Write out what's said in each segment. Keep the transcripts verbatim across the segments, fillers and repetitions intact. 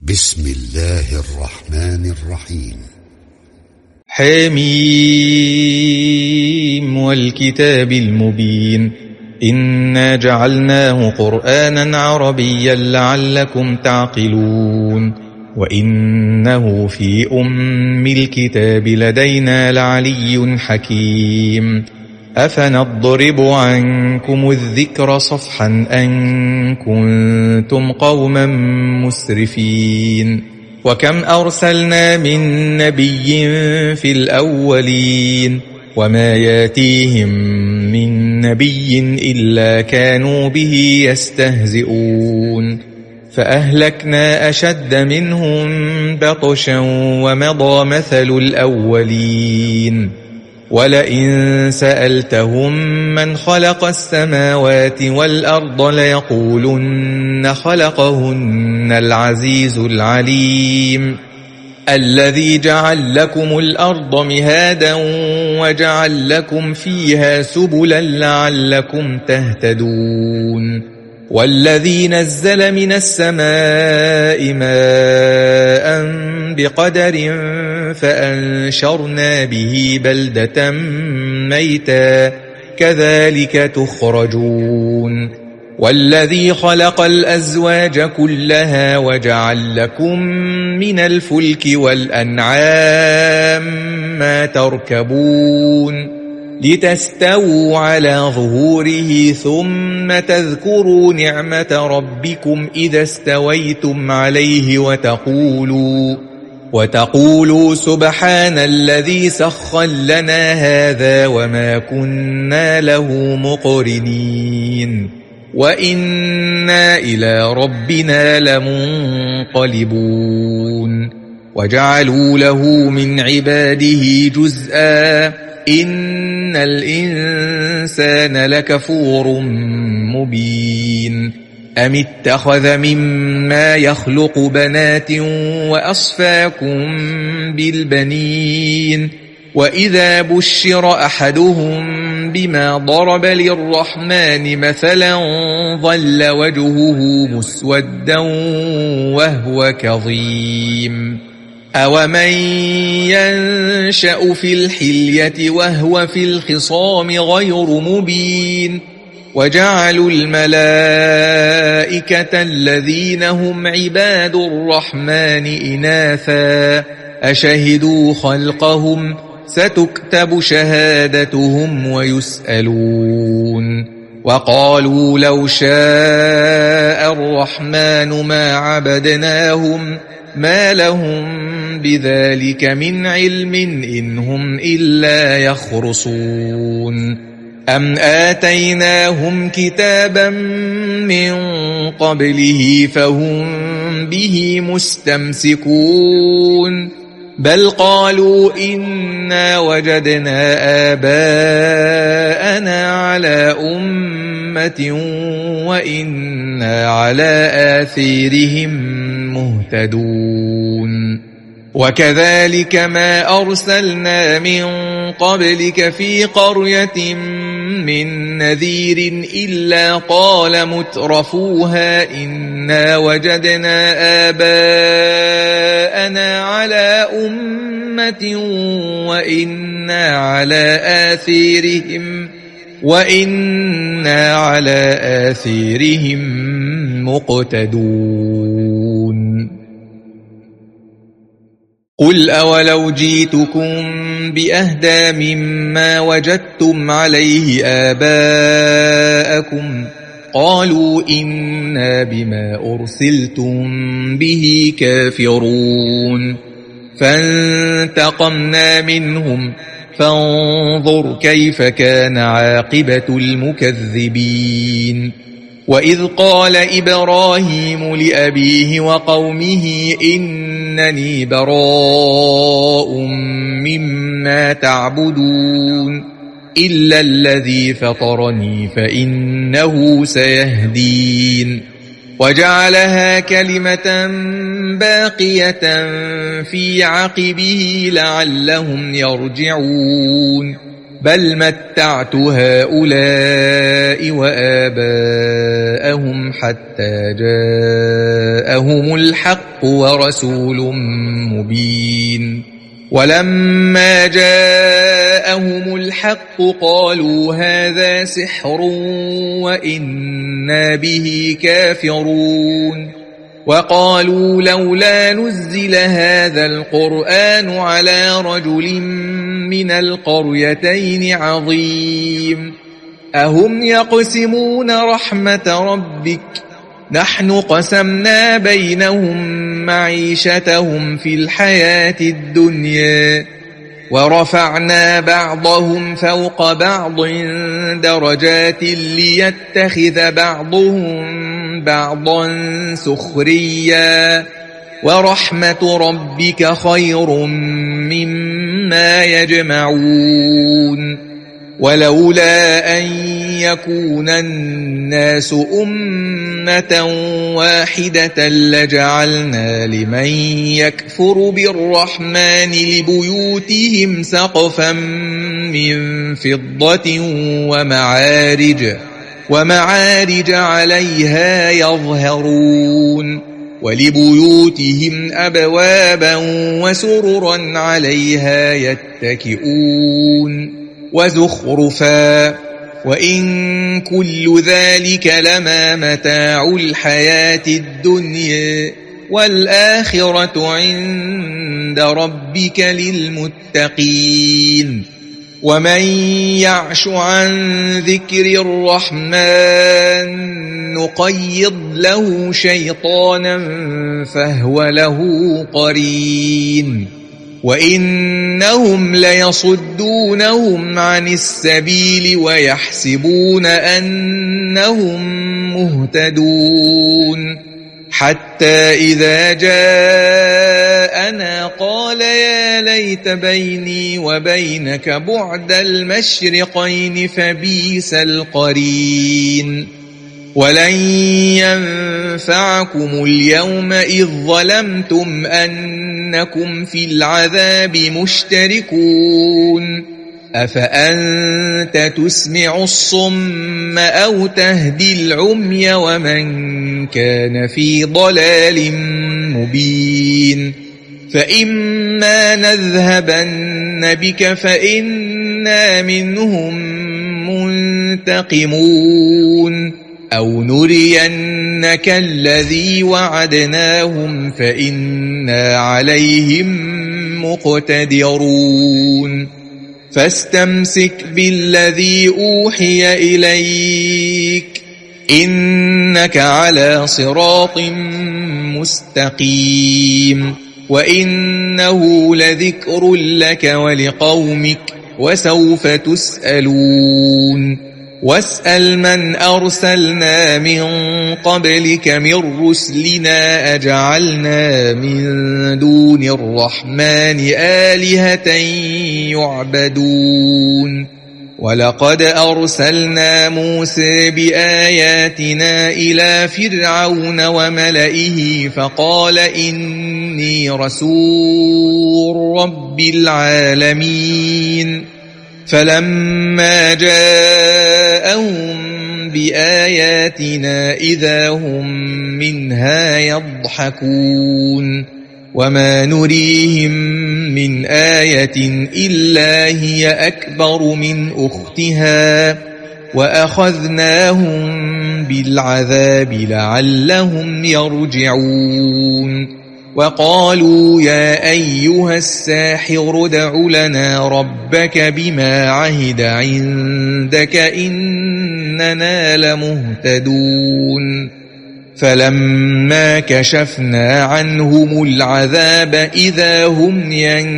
بسم الله الرحمن الرحيم. حميم والكتاب المبين إنا جعلناه قرآنا عربيا لعلكم تعقلون وإنه في أم الكتاب لدينا لعلي حكيم أفنضرب عنكم الذكر صفحا أن كنتم قوما مسرفين وكم أرسلنا من نبي في الأولين وما ياتيهم من نبي إلا كانوا به يستهزئون فأهلكنا أشد منهم بطشا ومضى مثل الأولين ولئن سألتهم من خلق السماوات والأرض ليقولن خلقهن العزيز العليم الذي جعل لكم الأرض مهادا وجعل لكم فيها سبلا لعلكم تهتدون والذي نزل من السماء ماء بقدر فأنشرنا به بلدة ميتا كذلك تخرجون والذي خلق الأزواج كلها وجعل لكم من الفلك والأنعام ما تركبون لتستووا على ظهوره ثم تذكروا نعمة ربكم إذا استويتم عليه وتقولوا وتقولوا سبحان الذي سخر لنا هذا وما كنا له مقرنين وإنا إلى ربنا لمنقلبون وجعلوا له من عباده جزءا إن الإنسان لكفور مبين أم اتخذ مما يخلق بنات وأصفاكم بالبنين وإذا بشر أحدهم بما ضرب للرحمن مثلا ظل وجهه مسودا وهو كظيم أومن ينشأ في الحلية وهو في الخصام غير مبين وجعلوا الملائكة الذين هم عباد الرحمن إناثا أشهدوا خلقهم ستكتب شهادتهم ويسألون وقالوا لو شاء الرحمن ما عبدناهم ما لهم بذلك من علم إن هم إلا يخرصون أم آتيناهم كتابا من قبله فهم به مستمسكون بل قالوا إنا وجدنا آباءنا على أمة وإنا على آثارهم مهتدون وكذلك ما أرسلنا من قبلك في قرية من نذير إلا قال مترفوها إنا وجدنا آباءنا على أمة وإنا على آثارهم وإنا على آثارهم مقتدون قل أولو جئتكم بأهدى مما وجدتم عليه آباءكم قالوا إنا بما أرسلتم به كافرون فانتقمنا منهم فانظر كيف كان عاقبة المكذبين وإذ قال إبراهيم لأبيه وقومه إنني براء مما تعبدون إلا الذي فطرني فإنه سيهدين وجعلها كلمة باقية في عقبه لعلهم يرجعون بل متعت هؤلاء وآباءهم حتى جاءهم الحق ورسول مبين ولما جاءهم الحق قالوا هذا سحر وإنا به كافرون وقالوا لولا نزل هذا القرآن على رجل من القريتين عظيم أهم يقسمون رحمة ربك نحن قسمنا بينهم معيشتهم في الحياة الدنيا ورفعنا بعضهم فوق بعض درجات ليتخذ بعضهم بعضا سخريا ورحمة ربك خير مما يجمعون ولولا أن يكون الناس أمة واحدة لجعلنا لمن يكفر بالرحمن لبيوتهم سقفا من فضة ومعارج ومعارج عليها يظهرون ولبيوتهم أبوابا وسررا عليها يتكئون وزخرفا وإن كل ذلك لما متاع الحياة الدنيا والآخرة عند ربك للمتقين ومن يعش عن ذكر الرحمن نقيض له شيطانا فهو له قرين وإنهم ليصدونهم عن السبيل ويحسبون أنهم مهتدون حتى إذا جاءنا قال يا ليت بيني وبينك بعد المشرقين فبئس القرين ولن ينفعكم اليوم إذ ظلمتم أنكم في العذاب مشتركون أفأنت تسمع الصم أو تهدي العمي ومن كان في ضلال مبين فإما نذهبن بك فإنا منهم منتقمون أو نرينك الذي وعدناهم فإنا عليهم مقتدرون فاستمسك بالذي أوحي إليك إنك على صراط مستقيم وإنه لذكر لك ولقومك وسوف تسألون واسأل من أرسلنا من قبلك من رسلنا أجعلنا من دون الرحمن آلهة يعبدون ولقد أرسلنا موسى بآياتنا إلى فرعون وملئه فقال إني رسول رب العالمين فلما جاءهم بآياتنا إذا هم منها يضحكون وما نريهم من آية إلا هي أكبر من أختها وأخذناهم بالعذاب لعلهم يرجعون وقالوا يا أيها الساحر ادع لنا ربك بما عهد عندك إننا لمهتدون فلما كشفنا عنهم العذاب إذا هم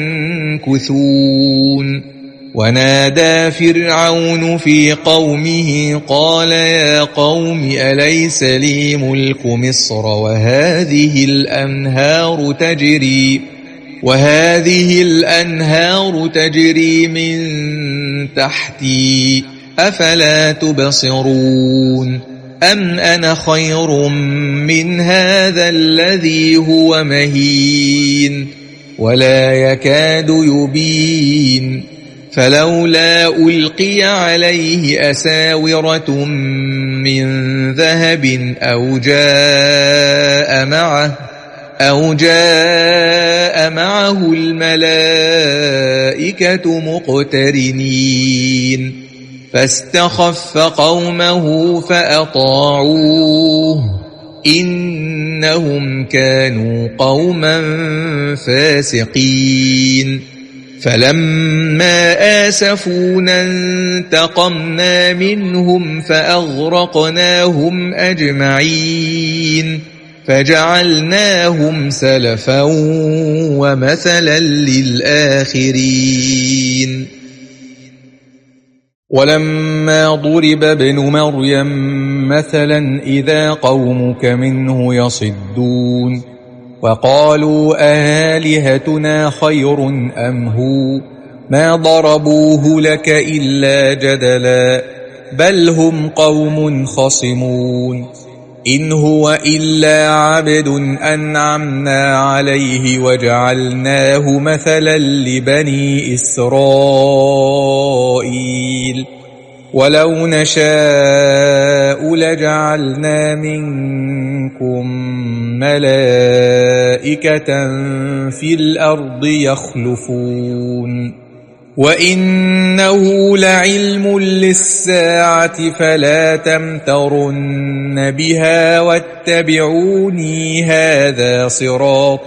ينكثون ونادى فرعون في قومه قال يا قوم أليس لي ملك مصر وهذه الأنهار تجري وهذه الأنهار تجري من تحتي أفلا تبصرون أم أنا خير من هذا الذي هو مهين ولا يكاد يبين فلولا ألقي عليه أساورة من ذهب أو جاء معه أو جاء معه الملائكة مقترنين فاستخف قومه فأطاعوه إنهم كانوا قوما فاسقين فلما آسفونا انتقمنا منهم فأغرقناهم أجمعين فجعلناهم سلفا ومثلا للآخرين ولما ضرب ابن مريم مثلا إذا قومك منه يصدون وقالوا آلهتنا خير أم هو ما ضربوه لك إلا جدلا بل هم قوم خصمون إن هو إلا عبد أنعمنا عليه وجعلناه مثلا لبني إسرائيل ولو نشاء لجعلنا منكم ملائكة في الأرض يخلفون وإنه لعلم للساعة فلا تمترن بها واتبعوني هذا صراط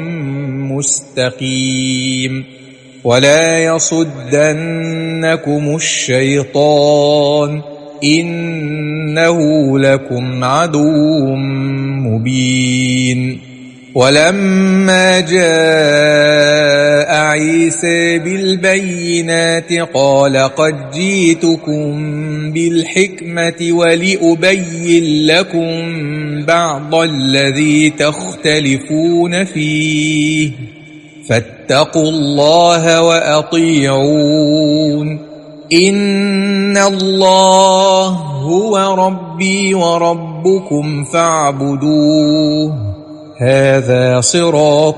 مستقيم ولا يصدنكم الشيطان إنه لكم عدو مبين ولما جاء عيسى بالبينات قال قد جئتكم بالحكمة ولأبين لكم بعض الذي تختلفون فيه فاتقوا الله وأطيعون إن الله هو ربي وربكم فاعبدوه هذا صراط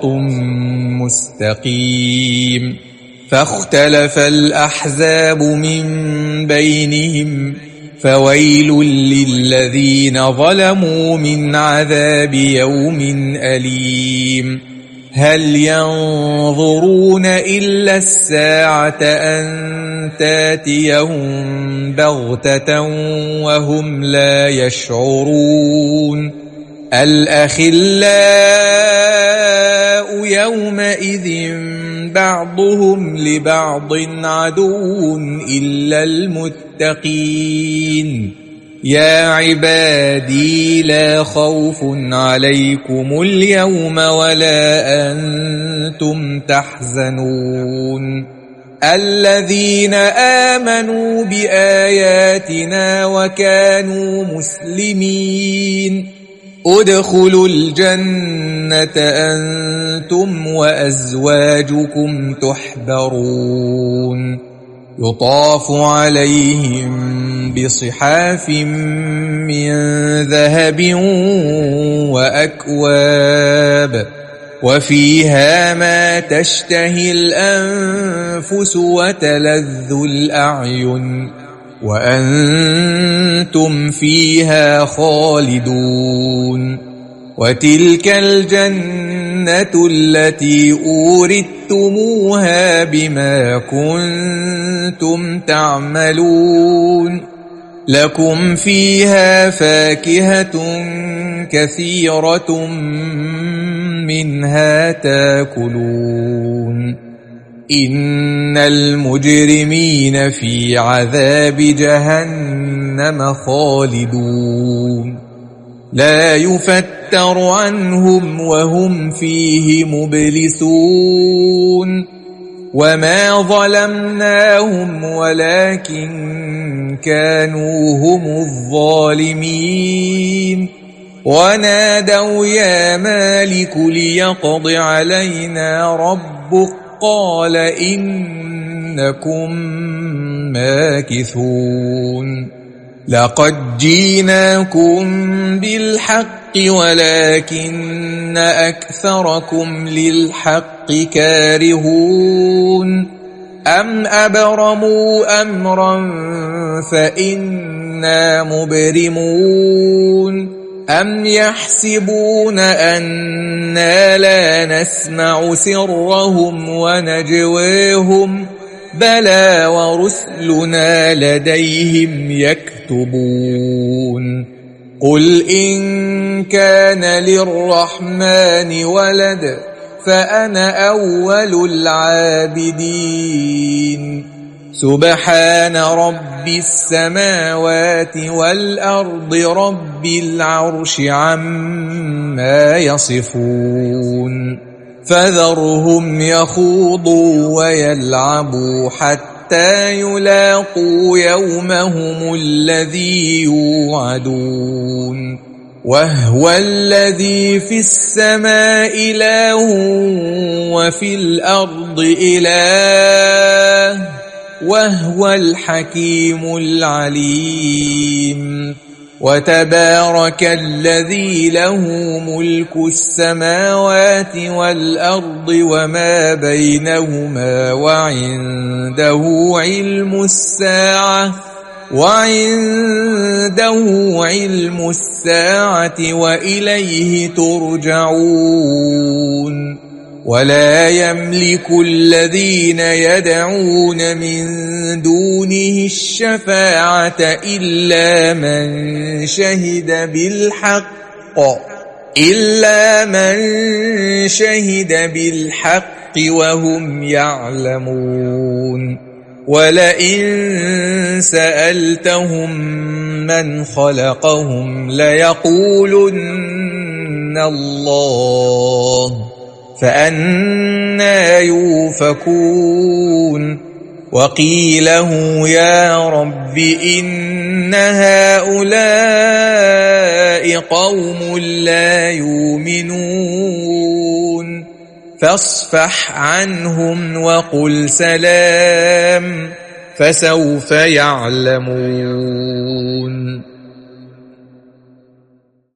مستقيم فاختلف الأحزاب من بينهم فويل للذين ظلموا من عذاب يوم أليم هل ينظرون إلا الساعة أن تاتيهم بغتة وهم لا يشعرون الأخلاء يومئذ بعضهم لبعض عدو إلا المتقين يا عبادي لا خوف عليكم اليوم ولا أنتم تحزنون الذين آمنوا بآياتنا وكانوا مسلمين ادخلوا الجنة أنتم وأزواجكم تحبرون يطاف عليهم بصحاف من ذهب وأكواب وفيها ما تشتهي الأنفس وتلذ الأعين وأنتم فيها خالدون وتلك الجنة التي أورثتموها بما كنتم تعملون لكم فيها فاكهة كثيرة منها تاكلون إن المجرمين في عذاب جهنم خالدون لا يفتر عنهم وهم فيه مبلسون وما ظلمناهم ولكن كانوا هم الظالمين ونادوا يا مالك ليقض علينا ربك قال إنكم ماكثون لقد جئناكم بالحق ولكن أكثركم للحق كارهون أم أبرموا أمرا فإنا مبرمون أم يحسبون أنا لا نسمع سرهم ونجواهم بلى ورسلنا لديهم يكتبون قل إن كان للرحمن ولد فأنا أول العابدين سبحان رب السماوات والأرض رب العرش عما يصفون فذرهم يخوضوا ويلعبوا حتى يلاقوا يومهم الذي يوعدون وهو الذي في السماء إله وفي الأرض إله وهو الحكيم العليم وتبارك الذي له ملك السماوات والأرض وما بينهما وعنده علم الساعة وعنده علم الساعة وإليه ترجعون ولا يملك الذين يدعون من دونه الشفاعة إلا من شهد بالحق إلا من شهد بالحق وهم يعلمون ولئن سألتهم من خلقهم ليقولن الله فأنى يؤفكون وقيله يا رب إن هؤلاء قوم لا يؤمنون فاصفح عنهم وقل سلام فسوف يعلمون